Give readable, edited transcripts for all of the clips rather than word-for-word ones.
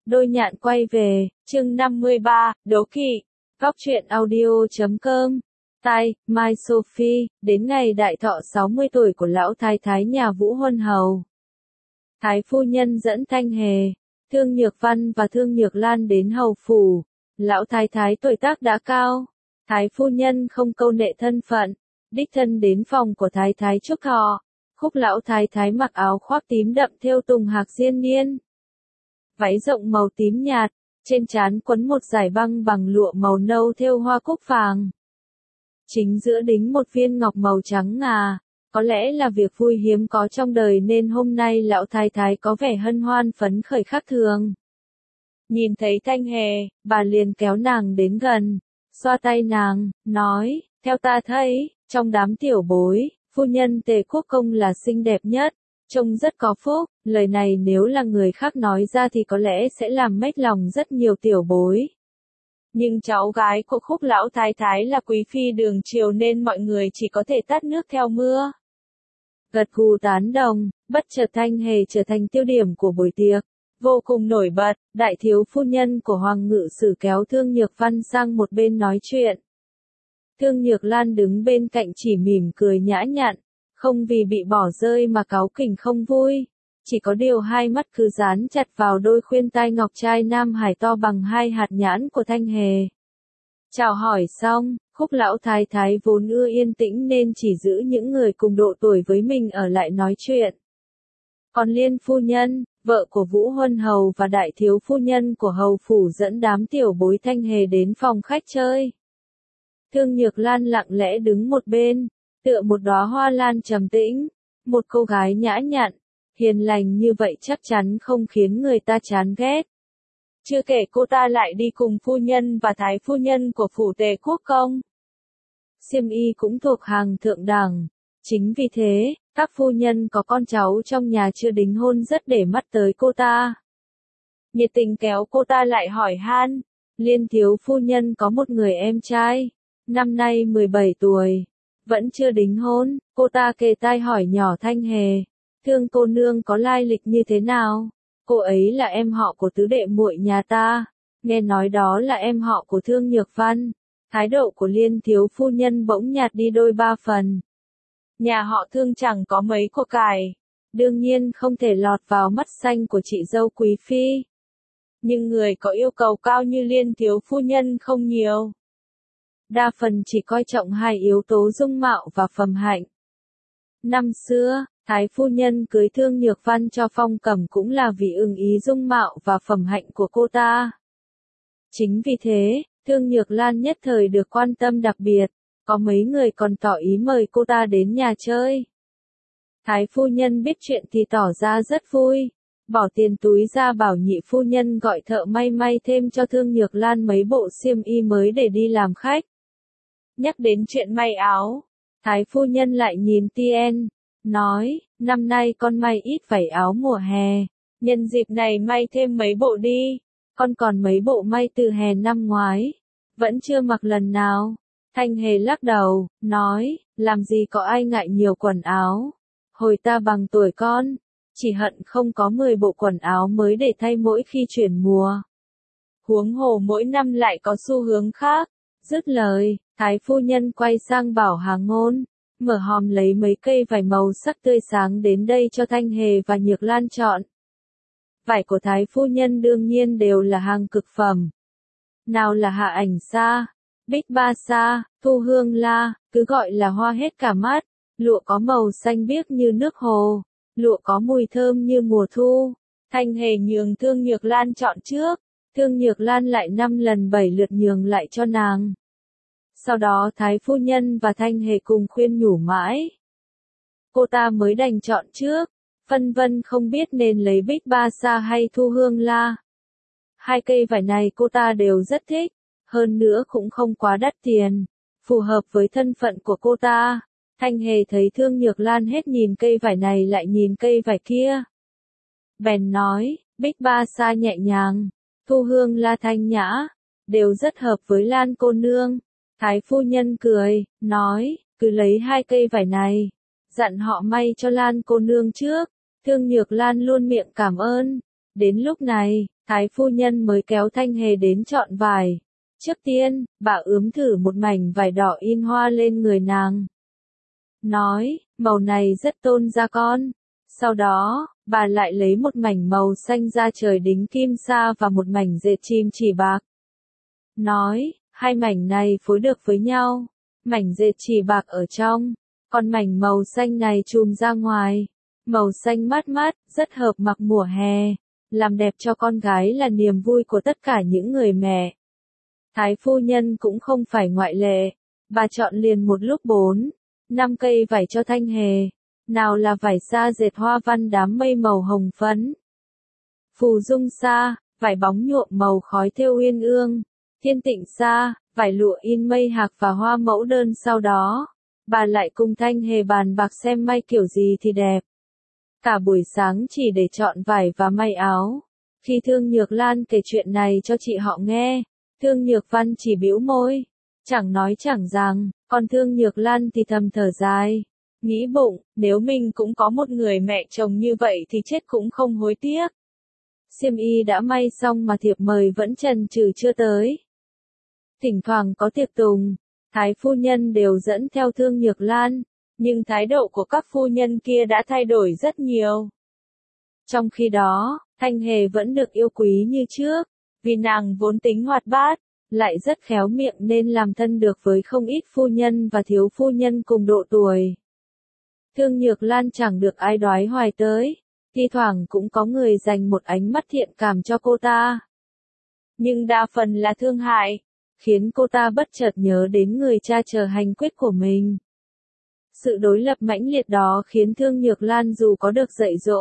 Đôi nhạn quay về, chương 53, đố kỵ. Góc truyện audio.com. Tai, Mai Sophie, đến ngày đại thọ 60 tuổi của lão thái thái nhà Vũ Huân Hầu. Thái phu nhân dẫn Thanh Hề, Thương Nhược Văn và Thương Nhược Lan đến hầu phủ. Lão thái thái tuổi tác đã cao. Thái phu nhân không câu nệ thân phận, đích thân đến phòng của thái thái chúc thọ. Khúc lão thái thái mặc áo khoác tím đậm thêu tùng hạc diên niên, váy rộng màu tím nhạt, trên trán quấn một dải băng bằng lụa màu nâu thêu hoa cúc vàng. Chính giữa đính một viên ngọc màu trắng ngà, có lẽ là việc vui hiếm có trong đời nên hôm nay lão thái thái có vẻ hân hoan phấn khởi khác thường. Nhìn thấy Thanh Hề, bà liền kéo nàng đến gần, xoa tay nàng, nói, theo ta thấy, trong đám tiểu bối, phu nhân Tề Quốc Công là xinh đẹp nhất, trông rất có phúc, lời này nếu là người khác nói ra thì có lẽ sẽ làm mếch lòng rất nhiều tiểu bối. Nhưng cháu gái của Khúc lão thái thái là quý phi đường triều nên mọi người chỉ có thể tát nước theo mưa. Gật gù tán đồng, bất chợt Thanh Hề trở thành tiêu điểm của buổi tiệc. Vô cùng nổi bật, đại thiếu phu nhân của Hoàng Ngự Sử kéo Thương Nhược Văn sang một bên nói chuyện. Thương Nhược Lan đứng bên cạnh chỉ mỉm cười nhã nhặn, không vì bị bỏ rơi mà cáu kỉnh không vui. Chỉ có điều hai mắt cứ dán chặt vào đôi khuyên tai ngọc trai Nam Hải to bằng hai hạt nhãn của Thanh Hề. Chào hỏi xong, Khúc lão thái thái vốn ưa yên tĩnh nên chỉ giữ những người cùng độ tuổi với mình ở lại nói chuyện. Còn Liên phu nhân, vợ của Vũ Huân Hầu và đại thiếu phu nhân của hầu phủ dẫn đám tiểu bối Thanh Hề đến phòng khách chơi. Thương Nhược Lan lặng lẽ đứng một bên, tựa một đóa hoa lan trầm tĩnh, một cô gái nhã nhặn, hiền lành như vậy chắc chắn không khiến người ta chán ghét. Chưa kể cô ta lại đi cùng phu nhân và thái phu nhân của phủ Tề Quốc Công. Xiêm y cũng thuộc hàng thượng đẳng. Chính vì thế, các phu nhân có con cháu trong nhà chưa đính hôn rất để mắt tới cô ta. Nhiệt tình kéo cô ta lại hỏi han. Liên thiếu phu nhân có một người em trai, năm nay 17 tuổi, vẫn chưa đính hôn. Cô ta kề tai hỏi nhỏ Thanh Hề, Thương cô nương có lai lịch như thế nào? Cô ấy là em họ của tứ đệ muội nhà ta, nghe nói đó là em họ của Thương Nhược Văn. Thái độ của Liên thiếu phu nhân bỗng nhạt đi đôi ba phần. Nhà họ Thương chẳng có mấy của cải, đương nhiên không thể lọt vào mắt xanh của chị dâu quý phi. Nhưng người có yêu cầu cao như Liên thiếu phu nhân không nhiều. Đa phần chỉ coi trọng hai yếu tố dung mạo và phẩm hạnh. Năm xưa, Thái phu nhân cưới Thương Nhược Văn cho Phong Cẩm cũng là vì ưng ý dung mạo và phẩm hạnh của cô ta. Chính vì thế, Thương Nhược Lan nhất thời được quan tâm đặc biệt, có mấy người còn tỏ ý mời cô ta đến nhà chơi. Thái phu nhân biết chuyện thì tỏ ra rất vui, bỏ tiền túi ra bảo nhị phu nhân gọi thợ may thêm cho Thương Nhược Lan mấy bộ xiêm y mới để đi làm khách. Nhắc đến chuyện may áo, Thái phu nhân lại nhìn Tien, nói, năm nay con may ít vải áo mùa hè, nhân dịp này may thêm mấy bộ đi, con còn mấy bộ may từ hè năm ngoái, vẫn chưa mặc lần nào. Thanh Hề lắc đầu, nói, làm gì có ai ngại nhiều quần áo, hồi ta bằng tuổi con, chỉ hận không có 10 bộ quần áo mới để thay mỗi khi chuyển mùa. Huống hồ mỗi năm lại có xu hướng khác. Dứt lời, Thái phu nhân quay sang bảo Hà Ngôn, mở hòm lấy mấy cây vải màu sắc tươi sáng đến đây cho Thanh Hề và Nhược Lan chọn. Vải của Thái phu nhân đương nhiên đều là hàng cực phẩm. Nào là Hạ Ảnh Sa, Bích Ba Sa, Thu Hương La, cứ gọi là hoa hết cả mắt. Lụa có màu xanh biếc như nước hồ, lụa có mùi thơm như mùa thu. Thanh Hề nhường Thương Nhược Lan chọn trước, Thương Nhược Lan lại 5 lần 7 lượt nhường lại cho nàng. Sau đó Thái phu nhân và Thanh Hề cùng khuyên nhủ mãi. Cô ta mới đành chọn trước, phân vân không biết nên lấy Bích Ba Sa hay Thu Hương La. Hai cây vải này cô ta đều rất thích, hơn nữa cũng không quá đắt tiền, phù hợp với thân phận của cô ta. Thanh Hề thấy Thương Nhược Lan hết nhìn cây vải này lại nhìn cây vải kia. Bèn nói, Bích Ba Sa nhẹ nhàng, Thu Hương La thanh nhã, đều rất hợp với Lan cô nương. Thái phu nhân cười, nói, cứ lấy hai cây vải này, dặn họ may cho Lan cô nương trước. Thương Nhược Lan luôn miệng cảm ơn. Đến lúc này, Thái phu nhân mới kéo Thanh Hề đến chọn vải. Trước tiên, bà ướm thử một mảnh vải đỏ in hoa lên người nàng. Nói, màu này rất tôn da con. Sau đó, bà lại lấy một mảnh màu xanh da trời đính kim sa và một mảnh dệt chim chỉ bạc. Nói, hai mảnh này phối được với nhau. Mảnh dệt chỉ bạc ở trong, còn mảnh màu xanh này chùm ra ngoài. Màu xanh mát mát, rất hợp mặc mùa hè. Làm đẹp cho con gái là niềm vui của tất cả những người mẹ. Thái phu nhân cũng không phải ngoại lệ. Bà chọn liền một lúc 4-5 cây vải cho Thanh Hề. Nào là vải sa dệt hoa văn đám mây màu hồng phấn, phù dung sa, vải bóng nhuộm màu khói thêu uyên ương, thiên tịnh sa, vải lụa in mây hạc và hoa mẫu đơn. Sau đó, bà lại cùng Thanh Hề bàn bạc xem may kiểu gì thì đẹp. Cả buổi sáng chỉ để chọn vải và may áo. Khi Thương Nhược Lan kể chuyện này cho chị họ nghe, Thương Nhược Văn chỉ bĩu môi, chẳng nói chẳng rằng, còn Thương Nhược Lan thì thầm thở dài. Nghĩ bụng, nếu mình cũng có một người mẹ chồng như vậy thì chết cũng không hối tiếc. Xiêm y đã may xong mà thiệp mời vẫn chần chừ chưa tới. Thỉnh thoảng có tiệc tùng, Thái phu nhân đều dẫn theo Thương Nhược Lan, nhưng thái độ của các phu nhân kia đã thay đổi rất nhiều. Trong khi đó, Thanh Hề vẫn được yêu quý như trước, vì nàng vốn tính hoạt bát, lại rất khéo miệng nên làm thân được với không ít phu nhân và thiếu phu nhân cùng độ tuổi. Thương Nhược Lan chẳng được ai đoái hoài tới, thi thoảng cũng có người dành một ánh mắt thiện cảm cho cô ta. Nhưng đa phần là thương hại, khiến cô ta bất chợt nhớ đến người cha chờ hành quyết của mình. Sự đối lập mãnh liệt đó khiến Thương Nhược Lan dù có được dạy dỗ,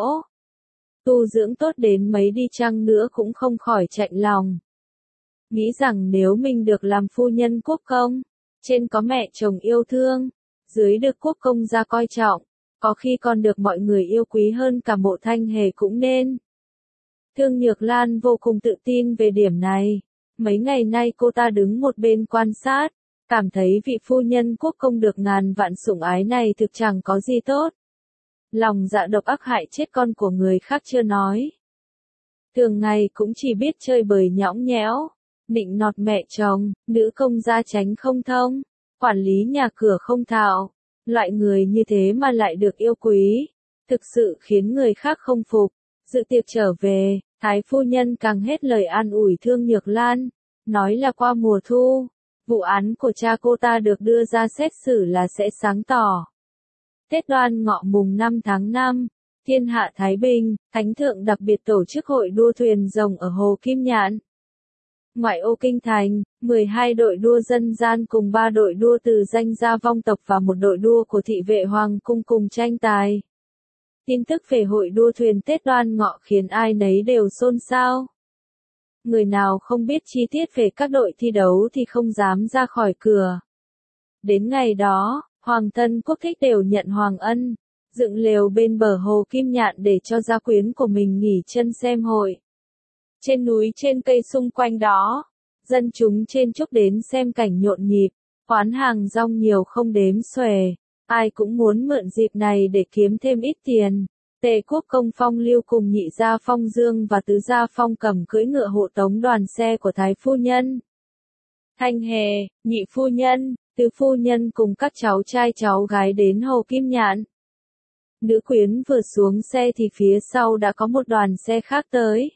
tu dưỡng tốt đến mấy đi chăng nữa cũng không khỏi chạnh lòng. Nghĩ rằng nếu mình được làm phu nhân quốc công, trên có mẹ chồng yêu thương, dưới được quốc công gia coi trọng, có khi còn được mọi người yêu quý hơn cả Mộ Thanh Hề cũng nên. Thương Nhược Lan vô cùng tự tin về điểm này. Mấy ngày nay cô ta đứng một bên quan sát, cảm thấy vị phu nhân quốc công được ngàn vạn sủng ái này thực chẳng có gì tốt. Lòng dạ độc ác hại chết con của người khác chưa nói. Thường ngày cũng chỉ biết chơi bời nhõng nhẽo, nịnh nọt mẹ chồng, nữ công gia tránh không thông, quản lý nhà cửa không thạo. Loại người như thế mà lại được yêu quý, thực sự khiến người khác không phục. Dự tiệc trở về, Thái phu nhân càng hết lời an ủi Thương Nhược Lan, nói là qua mùa thu, vụ án của cha cô ta được đưa ra xét xử là sẽ sáng tỏ. Tết Đoan Ngọ mùng 5 tháng 5, thiên hạ Thái Bình, Thánh thượng đặc biệt tổ chức hội đua thuyền rồng ở Hồ Kim Nhạn. Ngoại ô Kinh Thành, 12 đội đua dân gian cùng 3 đội đua từ danh gia vong tộc và một đội đua của thị vệ Hoàng cung cùng tranh tài. Tin tức về hội đua thuyền Tết Đoan Ngọ khiến ai nấy đều xôn xao. Người nào không biết chi tiết về các đội thi đấu thì không dám ra khỏi cửa. Đến ngày đó, Hoàng thân quốc thích đều nhận Hoàng ân, dựng lều bên bờ Hồ Kim Nhạn để cho gia quyến của mình nghỉ chân xem hội. Trên núi trên cây xung quanh đó, dân chúng trên chúc đến xem cảnh nhộn nhịp, quán hàng rong nhiều không đếm xuể, ai cũng muốn mượn dịp này để kiếm thêm ít tiền. Tề quốc công Phong Lưu cùng nhị gia Phong Dương và tứ gia Phong Cẩm cưỡi ngựa hộ tống đoàn xe của Thái phu nhân. Thanh Hề, nhị phu nhân, tứ phu nhân cùng các cháu trai cháu gái đến Hồ Kim Nhạn. Nữ quyến vừa xuống xe thì phía sau đã có một đoàn xe khác tới.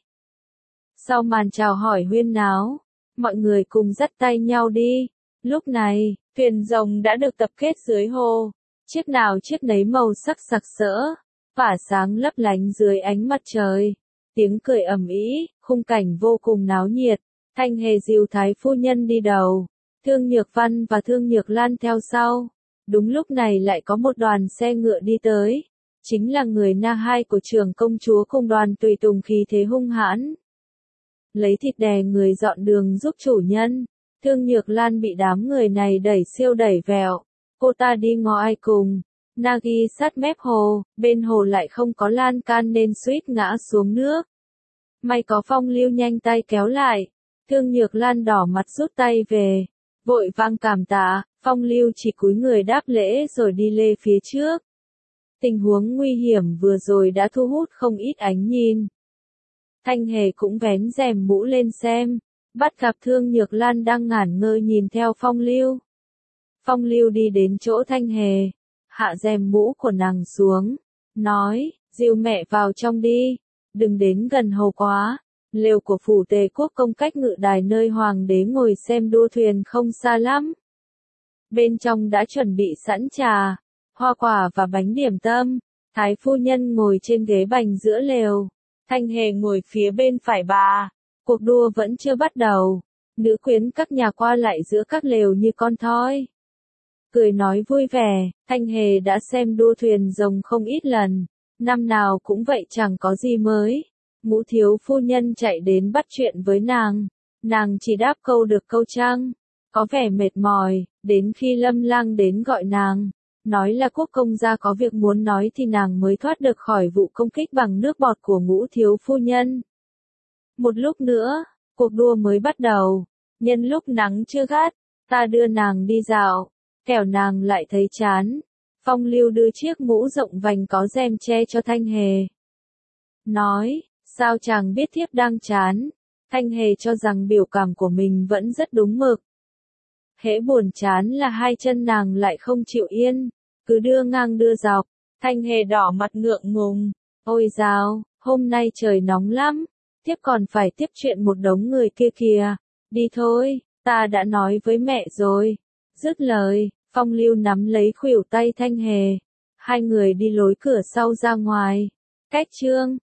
Sau màn chào hỏi huyên náo, mọi người cùng dắt tay nhau đi. Lúc này, thuyền rồng đã được tập kết dưới hồ, chiếc nào chiếc nấy màu sắc sặc sỡ, tỏa sáng lấp lánh dưới ánh mặt trời. Tiếng cười ầm ĩ, khung cảnh vô cùng náo nhiệt. Thanh Hề dìu Thái phu nhân đi đầu, Thương Nhược Văn và Thương Nhược Lan theo sau. Đúng lúc này lại có một đoàn xe ngựa đi tới, chính là người Na Hai của trưởng công chúa cùng đoàn tùy tùng khí thế hung hãn. Lấy thịt đè người dọn đường giúp chủ nhân. Thương Nhược Lan bị đám người này đẩy siêu đẩy vẹo. Cô ta đi ngó ai cùng. Nagi sát mép hồ, bên hồ lại không có lan can nên suýt ngã xuống nước. May có Phong Lưu nhanh tay kéo lại. Thương Nhược Lan đỏ mặt rút tay về. Vội vang cảm tạ, Phong Lưu chỉ cúi người đáp lễ rồi đi lê phía trước. Tình huống nguy hiểm vừa rồi đã thu hút không ít ánh nhìn. Thanh Hề cũng vén rèm mũ lên xem, bắt gặp Thương Nhược Lan đang ngẩn ngơ nhìn theo Phong Lưu. Phong Lưu đi đến chỗ Thanh Hề, hạ rèm mũ của nàng xuống, nói, dìu mẹ vào trong đi, đừng đến gần hầu quá. Lều của phủ Tề Quốc công cách ngự đài nơi hoàng đế ngồi xem đua thuyền không xa lắm. Bên trong đã chuẩn bị sẵn trà, hoa quả và bánh điểm tâm. Thái phu nhân ngồi trên ghế bành giữa lều, Thanh Hề ngồi phía bên phải bà. Cuộc đua vẫn chưa bắt đầu, nữ quyến các nhà qua lại giữa các lều như con thoi. Cười nói vui vẻ, Thanh Hề đã xem đua thuyền rồng không ít lần, năm nào cũng vậy chẳng có gì mới. Ngũ thiếu phu nhân chạy đến bắt chuyện với nàng chỉ đáp câu được câu trăng, có vẻ mệt mỏi, đến khi Lâm Lang đến gọi nàng, nói là quốc công gia có việc muốn nói thì nàng mới thoát được khỏi vụ công kích bằng nước bọt của ngũ thiếu phu nhân. Một lúc nữa, cuộc đua mới bắt đầu, nhân lúc nắng chưa gắt, ta đưa nàng đi dạo, kẻo nàng lại thấy chán. Phong Lưu đưa chiếc mũ rộng vành có rèm che cho Thanh Hề. Nói, sao chàng biết thiếp đang chán? Thanh Hề cho rằng biểu cảm của mình vẫn rất đúng mực. Hễ buồn chán là hai chân nàng lại không chịu yên, cứ đưa ngang đưa dọc. Thanh Hề đỏ mặt ngượng ngùng. Ôi dào, hôm nay trời nóng lắm, thiếp còn phải tiếp chuyện một đống người kia kìa. Đi thôi, ta đã nói với mẹ rồi. Dứt lời, Phong Lưu nắm lấy khuỷu tay Thanh Hề. Hai người đi lối cửa sau ra ngoài. Cách chương